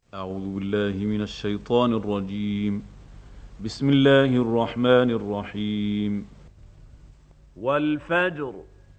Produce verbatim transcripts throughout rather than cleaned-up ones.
أعوذ بالله من الشيطان الرجيم. بسم الله الرحمن الرحيم. والفجر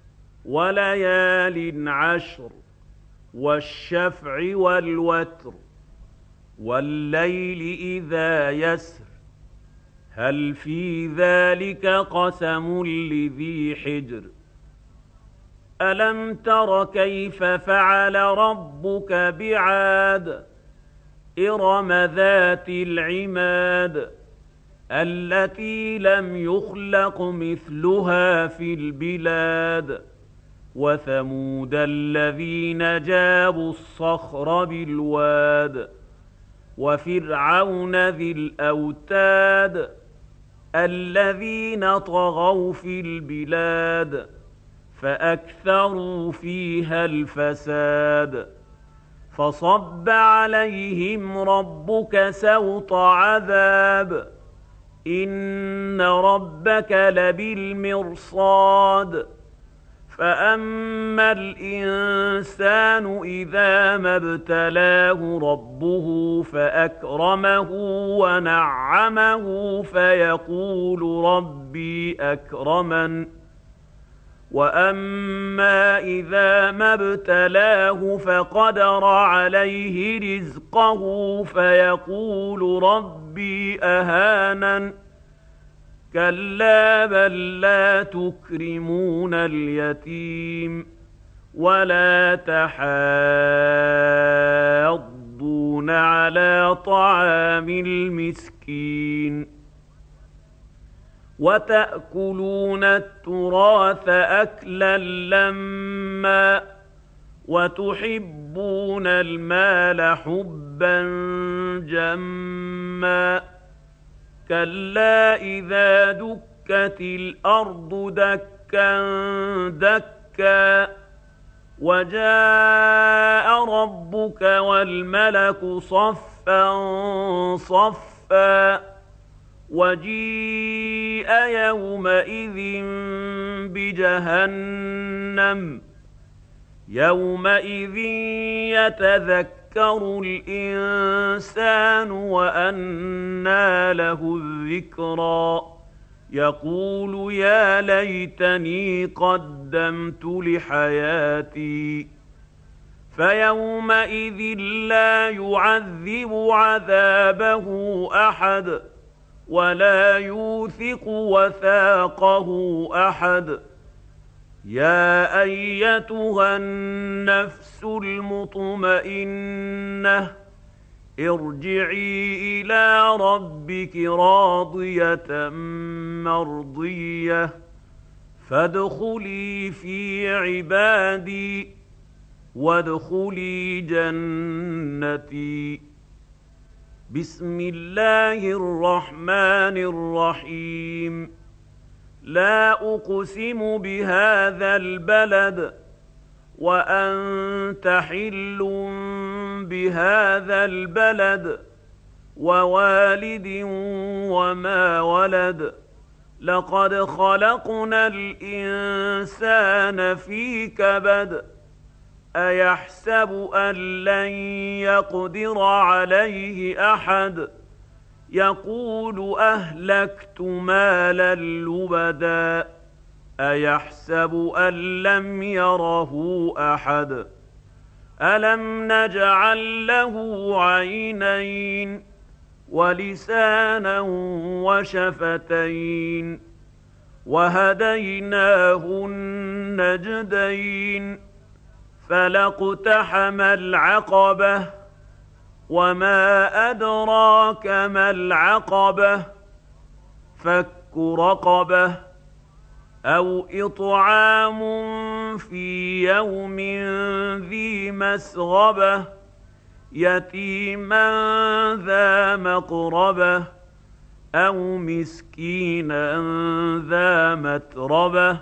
وليال عشر والشفع والوتر والليل إذا يسر هل في ذلك قسم لذي حجر ألم تر كيف فعل ربك بعاد إرم ذات العماد التي لم يخلق مثلها في البلاد وثمود الذين جابوا الصخر بالواد وفرعون ذي الأوتاد الذين طغوا في البلاد فأكثروا فيها الفساد فصب عليهم ربك سوط عذاب إن ربك لبالمرصاد فأما الإنسان إذا ما ابتلاه ربه فأكرمه ونعمه فيقول ربي أكرمن وأما إذا ما ابتلاه فقدر عليه رزقه فيقول ربي أهانن كلا بل لا تكرمون اليتيم ولا تحاضون على طعام المسكين وتأكلون التراث أكلا لما وتحبون المال حبا جما كلا إذا دكت الأرض دكا دكا وجاء ربك والملك صفا صفا وجيء يومئذ بجهنم يومئذ يتذكر الإنسان وأنى له الذكرى يقول يا ليتني قدمت لحياتي فيومئذ لا يعذب عذابه أحد ولا يوثق وثاقه أحد يا أيتها النفس المطمئنة ارجعي إلى ربك راضية مرضية فادخلي في عبادي وادخلي جنتي بسم الله الرحمن الرحيم لا أقسم بهذا البلد وأنت حل بهذا البلد ووالد وما ولد لقد خلقنا الإنسان في كبد أيحسب أن لن يقدر عليه أحد يقول أهلكت مالا لبدا أيحسب أن لم يره أحد ألم نجعل له عينين ولسانا وشفتين وهديناه النجدين فلاقتحم العقبة وما أدراك ما العقبة فك رقبة أو إطعام في يوم ذي مسغبة يتيما ذا مقربة أو مسكينا ذا متربة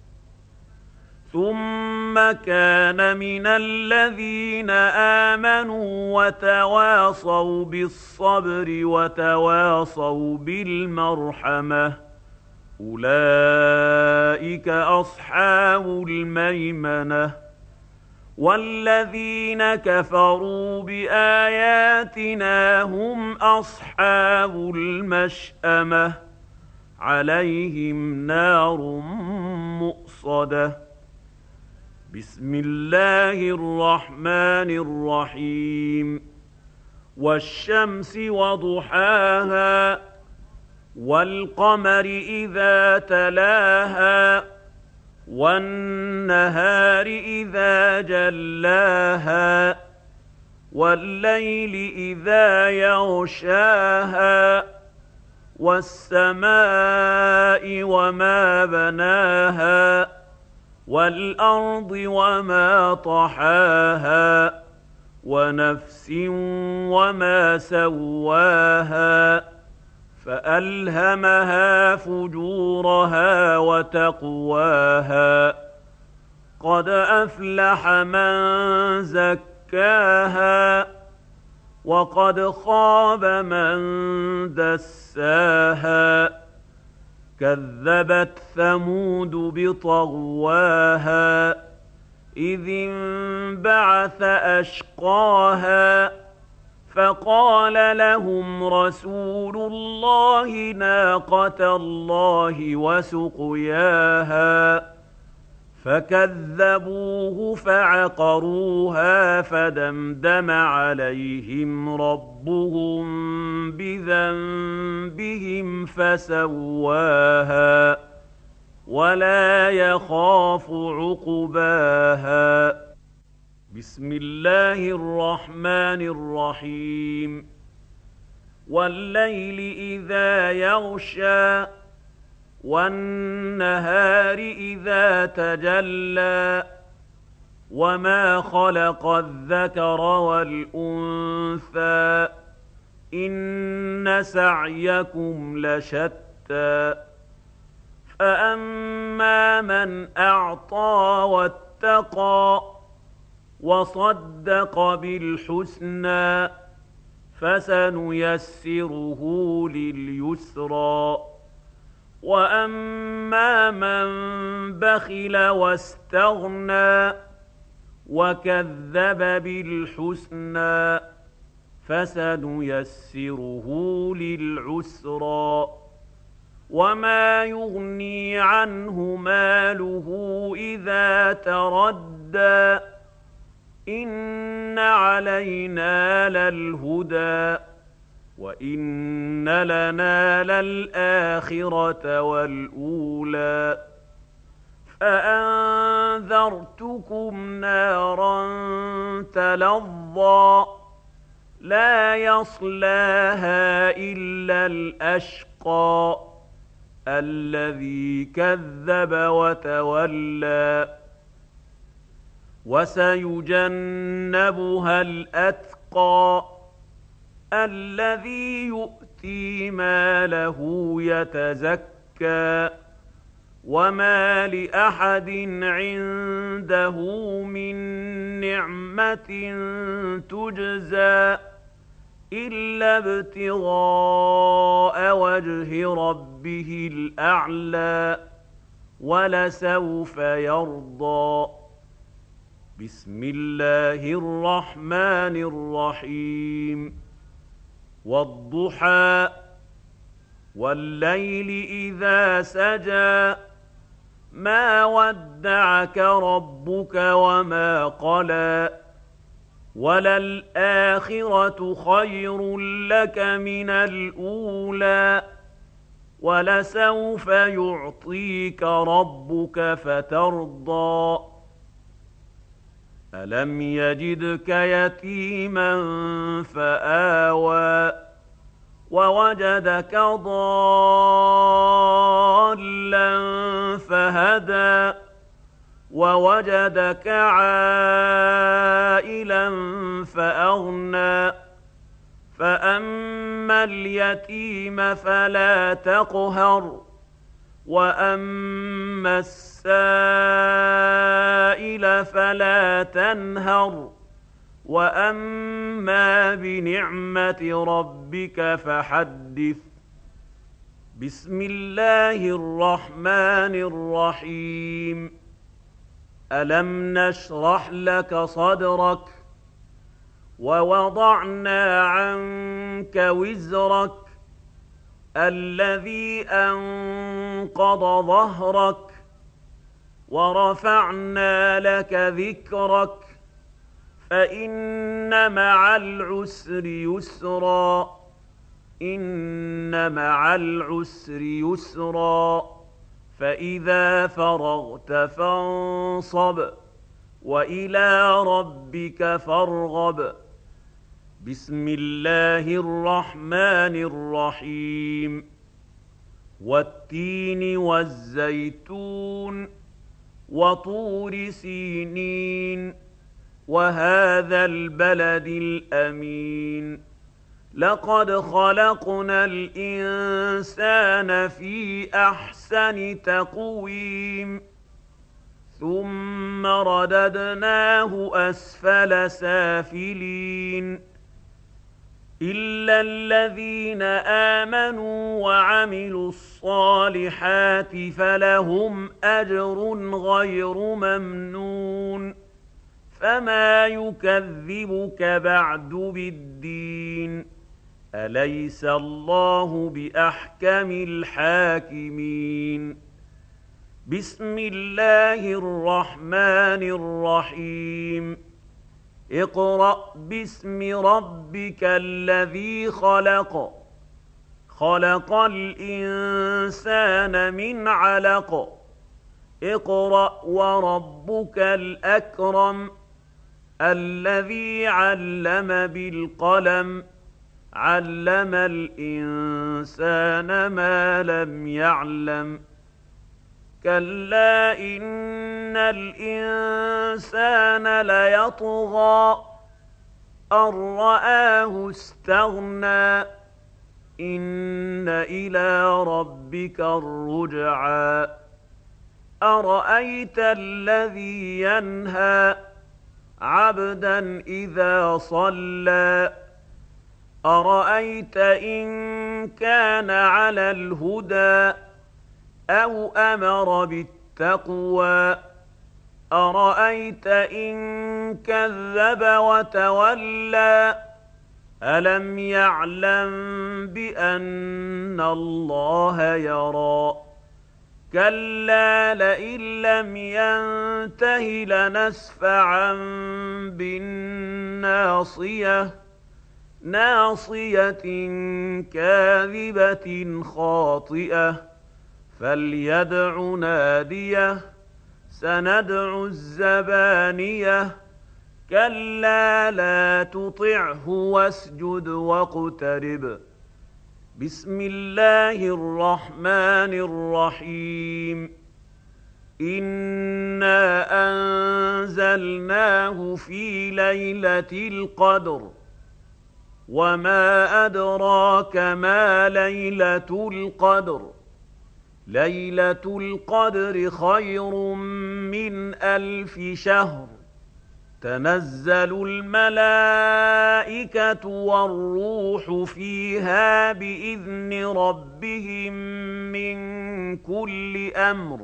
ثم كان من الذين آمنوا وتواصوا بالصبر وتواصوا بالمرحمة أولئك أصحاب الميمنة والذين كفروا بآياتنا هم أصحاب المشأمة عليهم نار مؤصدة. بسم الله الرحمن الرحيم. والشمس وضحاها والقمر إذا تلاها والنهار إذا جلاها والليل إذا يغشاها والسماء وما بناها والأرض وما طحاها ونفس وما سواها فألهمها فجورها وتقواها. قد أفلح من زكاها وقد خاب من دساها. كذبت ثمود بطغواها إذ انبعث أشقاها فقال لهم رسول الله ناقة الله وسقياها فكذبوه فعقروها فدمدم عليهم ربهم بذنبهم فسواها ولا يخاف عقباها. بسم الله الرحمن الرحيم. والليل إذا يغشى والنهار إذا تجلى وما خلق الذكر والأنثى إن سعيكم لشتى. فأما من أعطى واتقى وصدق بالحسنى فسنيسره لليسرى. وأما من بخل واستغنى وكذب بالحسنى فسنيسره للعسرى. وما يغني عنه ماله إذا تردى إن علينا للهدى وإن لنا للآخرة والأولى. فأنذرتكم نارا تلظى لا يصلاها إلا الأشقى الذي كذب وتولى. وسيجنبها الأتقى الذي يؤتي ماله يتزكى وما لأحد عنده من نعمة تجزى إلا ابتغاء وجه ربه الأعلى ولسوف يرضى. بسم الله الرحمن الرحيم. والضحى والليل إذا سجى ما ودعك ربك وما قلى وللآخرة خير لك من الأولى ولسوف يعطيك ربك فترضى. ألم يجدك يتيما فآوى ووجدك ضالا فهدى ووجدك عائلا فأغنى. فأما اليتيم فلا تقهر وأما السائل فلا تنهر وأما بنعمة ربك فحدث. بسم الله الرحمن الرحيم. ألم نشرح لك صدرك ووضعنا عنك وزرك الذي أنقض ظهرك ورفعنا لك ذكرك فإن مع العسر يسرا إن مع العسر يسرا فإذا فرغت فانصب وإلى ربك فارغب بسم الله الرحمن الرحيم والتين والزيتون وطور سينين وهذا البلد الأمين لقد خلقنا الإنسان في أحسن تقويم ثم رددناه أسفل سافلين إلا الذين آمنوا وعملوا الصالحات فلهم أجر غير ممنون فما يكذبك بعد بالدين أليس الله بأحكم الحاكمين بسم الله الرحمن الرحيم اقرأ باسم ربك الذي خلق خلق الإنسان من علق اقرأ وربك الأكرم الذي علم بالقلم علم الإنسان ما لم يعلم كلا إن الإنسان ليطغى أن رآه استغنى إن إلى ربك الرجعى أرأيت الذي ينهى عبدا إذا صلى أرأيت إن كان على الهدى أو أمر بالتقوى أرأيت إن كذب وتولى ألم يعلم بأن الله يرى كلا لئن لم ينته لنسفعا بالناصية ناصية كاذبة خاطئة فليدع ناديه سندع الزبانية كلا لا تطعه واسجد واقترب بسم الله الرحمن الرحيم إنا أنزلناه في ليلة القدر وما أدراك ما ليلة القدر ليلة القدر خير من ألف شهر تنزل الملائكة والروح فيها بإذن ربهم من كل أمر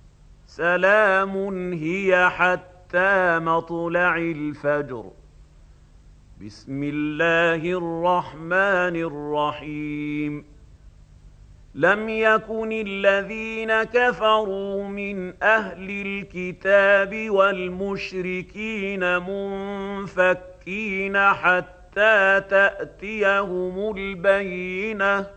سلام هي حتى مطلع الفجر بسم الله الرحمن الرحيم لم يكن الذين كفروا من أهل الكتاب والمشركين منفكين حتى تأتيهم البينة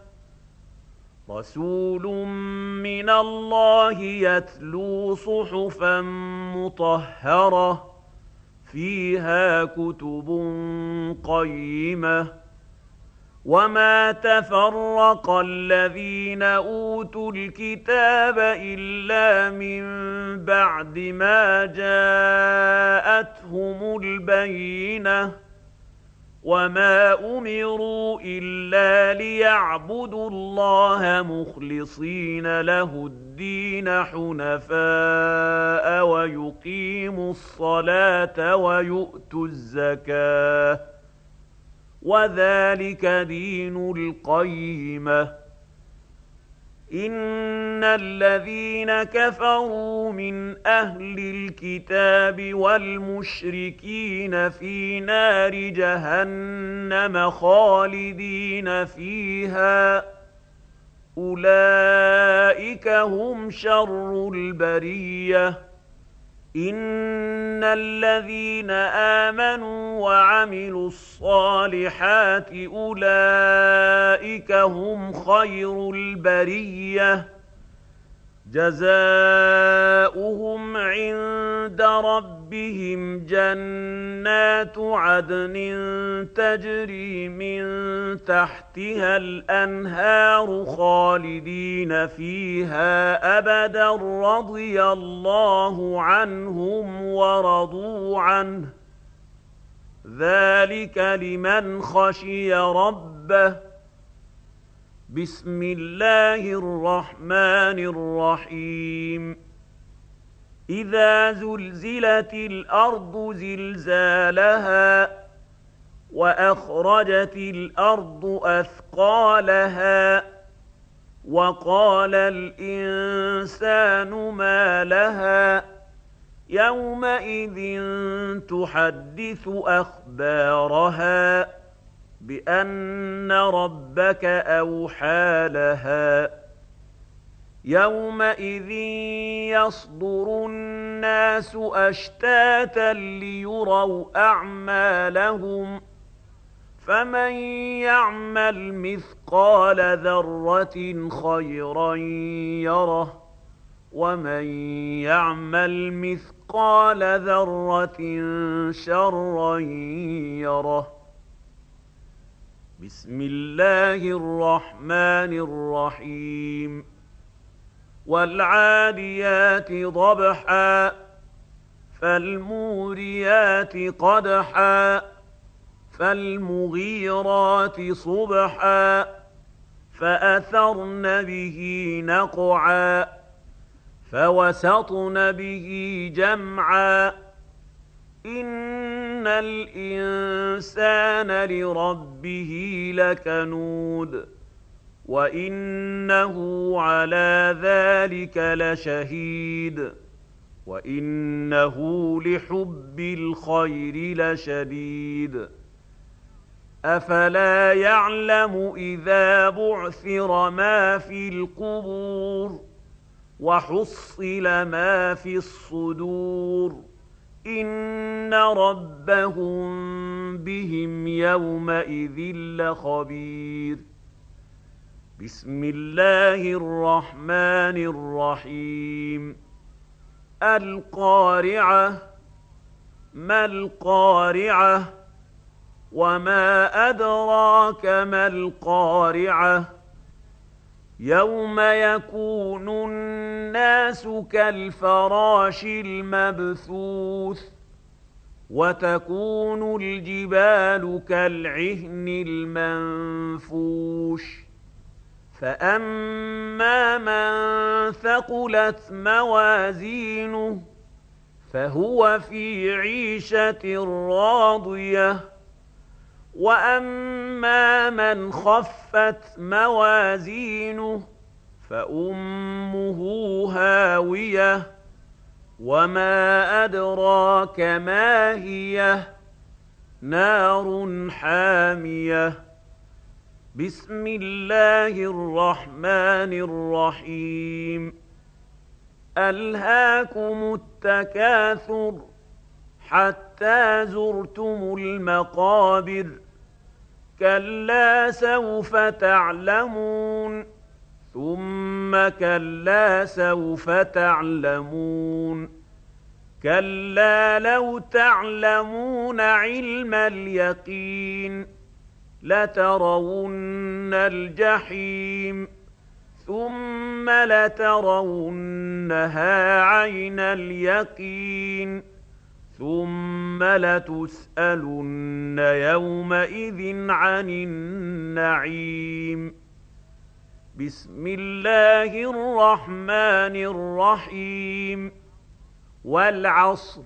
رسول من الله يتلو صحفا مطهرة فيها كتب قيمة وما تفرق الذين أوتوا الكتاب إلا من بعد ما جاءتهم البينة وما أمروا إلا ليعبدوا الله مخلصين له الدين حنفاء ويقيموا الصلاة ويؤتوا الزكاة وذلك دين القيمة إن الذين كفروا من أهل الكتاب والمشركين في نار جهنم خالدين فيها أولئك هم شر البرية إن الذين آمنوا وعملوا الصالحات أولئك هم خير البرية جزاؤهم عند ربهم جنات عدن تجري من تحتها الأنهار خالدين فيها أبدا رضي الله عنهم ورضوا عنه ذلك لمن خشي ربه. بسم الله الرحمن الرحيم إذا زلزلت الأرض زلزالها وأخرجت الأرض أثقالها وقال الإنسان ما لها يومئذ تحدث أخبارها بأن ربك أوحى لها يومئذ يصدر الناس أشتاتا ليروا أعمالهم فمن يعمل مثقال ذرة خيرا يره ومن يعمل مثقال ذرة شرا يره. بسم الله الرحمن الرحيم والعاديات ضبحا فالموريات قدحا فالمغيرات صبحا فأثرن به نقعا فوسطن به جمعا إن الإنسان لربه لكنود وإنه على ذلك لشهيد وإنه لحب الخير لشديد أفلا يعلم إذا بعثر ما في القبور وحصل ما في الصدور إن ربهم بهم يومئذ لخبير. بسم الله الرحمن الرحيم القارعة ما القارعة وما أدراك ما القارعة يوم يكون الناس كالفراش المبثوث وتكون الجبال كالعهن المنفوش فأما من ثقلت موازينه فهو في عيشة راضية وأما من خفت موازينه فأمه هاوية وما أدراك ما هي نار حامية. بسم الله الرحمن الرحيم ألهاكم التكاثر حتى زرتم المقابر كلا سوف تعلمون ثم كلا سوف تعلمون كلا لو تعلمون علم اليقين لترون الجحيم ثم لترونها عين اليقين ثم لتسألن يومئذ عن النعيم. بسم الله الرحمن الرحيم والعصر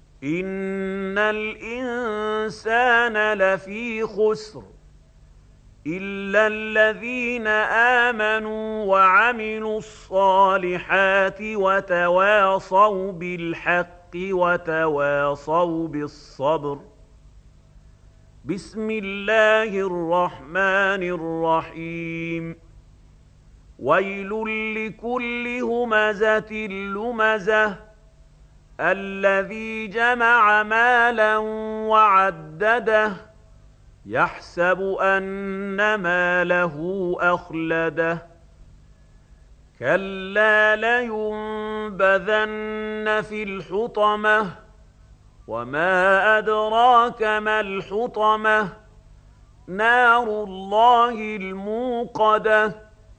إن الإنسان لفي خسر إِلَّا الَّذِينَ آمَنُوا وَعَمِلُوا الصَّالِحَاتِ وَتَوَاصَوْا بِالْحَقِّ وَتَوَاصَوْا بِالصَّبْرِ. بسم الله الرحمن الرحيم. ويل لكل همزة لمزة الذي جمع مالا وعدده يحسب أن ماله أخلده كلا لينبذن في الحطمة وما أدراك ما الحطمة نار الله الموقدة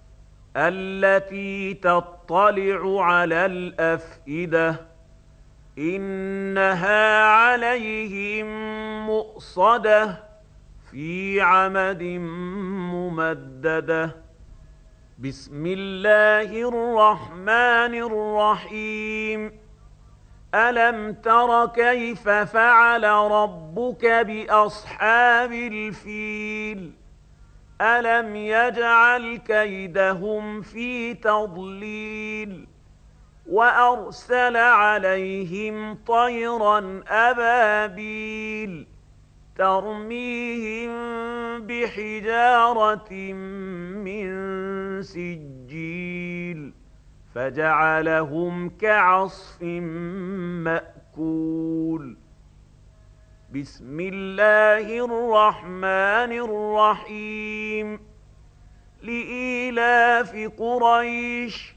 التي تطلع على الأفئدة إنها عليهم مؤصدة في عمد ممددة. بسم الله الرحمن الرحيم. ألم تر كيف فعل ربك بأصحاب الفيل ألم يجعل كيدهم في تضليل وأرسل عليهم طيرا أبابيل ترميهم بحجارة من سجيل فجعلهم كعصف مأكول. بسم الله الرحمن الرحيم. لإيلاف قريش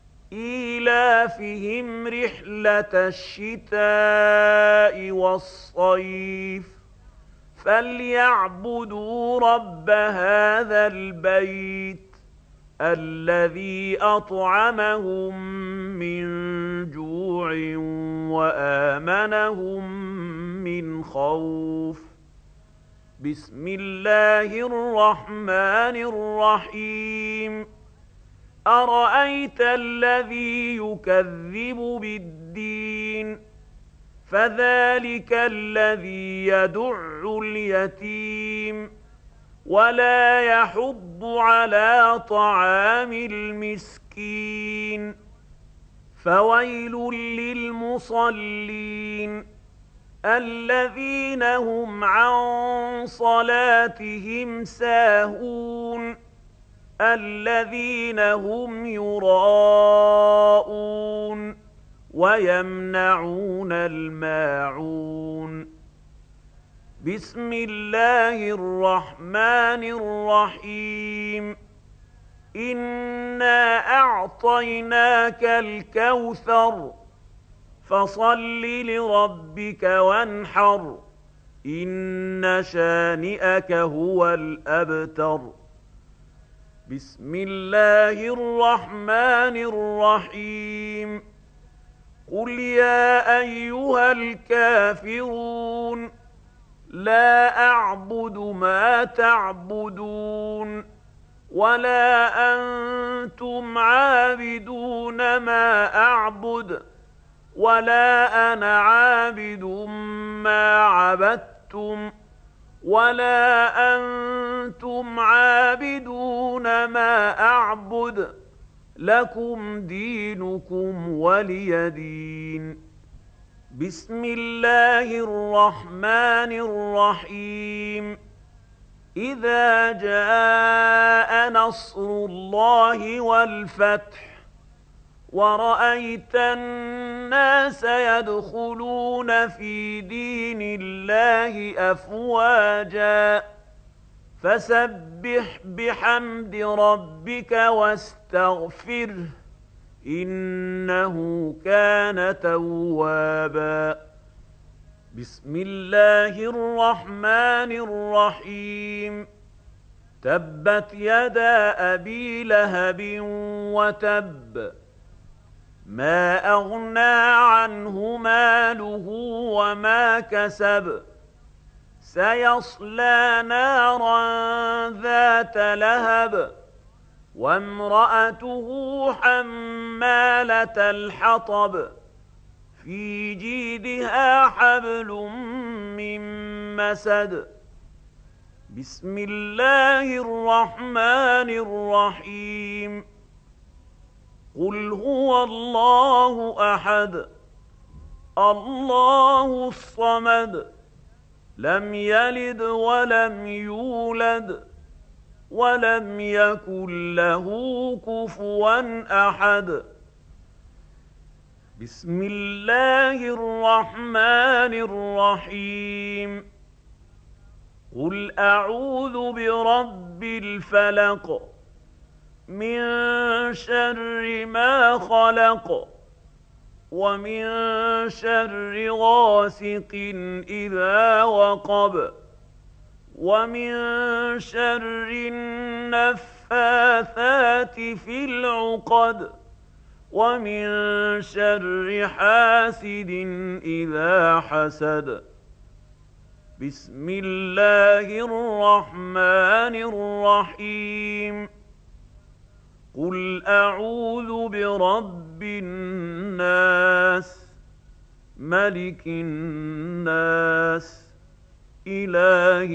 إيلافهم رحلة الشتاء والصيف فليعبدوا رب هذا البيت الذي أطعمهم من جوع وآمنهم من خوف. بسم الله الرحمن الرحيم. أرأيت الذي يكذب بالدين فذلك الذي يدع اليتيم ولا يحض على طعام المسكين فويل للمصلين الذين هم عن صلاتهم ساهون الذين هم يراءون ويمنعون الماعون. بسم الله الرحمن الرحيم. إنا أعطيناك الكوثر فصل لربك وانحر إن شانئك هو الأبتر. بسم الله الرحمن الرحيم. قل يا أيها الكافرون لا أعبد ما تعبدون ولا أنتم عابدون ما أعبد ولا أنا عابد ما عبدتم ولا أنتم عابدون ما أعبد لكم دينكم ولي دين. بسم الله الرحمن الرحيم. إذا جاء نصر الله والفتح ورأيت الناس يدخلون في دين الله أفواجا فسبح بحمد ربك واستغفره إنه كان توابا. بسم الله الرحمن الرحيم. تبت يدا أبي لهب وتب ما أغنى عنه ماله وما كسب سيصلى نارا ذات لهب وامرأته حمالة الحطب في جيدها حبل من مسد. بسم الله الرحمن الرحيم قل هو الله أحد الله الصمد لم يلد ولم يولد ولم يكن له كفوا أحد بسم الله الرحمن الرحيم قل أعوذ برب الفلق من شر ما خلق ومن شر غاسق إذا وقب ومن شر النفاثات في العقد ومن شر حاسد إذا حسد بسم الله الرحمن الرحيم قل أعوذ برب الناس ملك الناس إله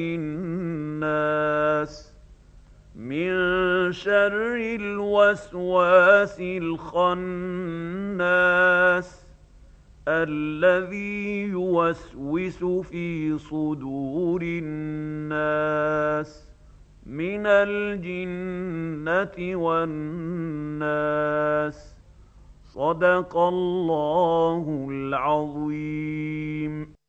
الناس من شر الوسواس الخناس الذي يوسوس في صدور الناس من الجنة والناس صدق الله العظيم.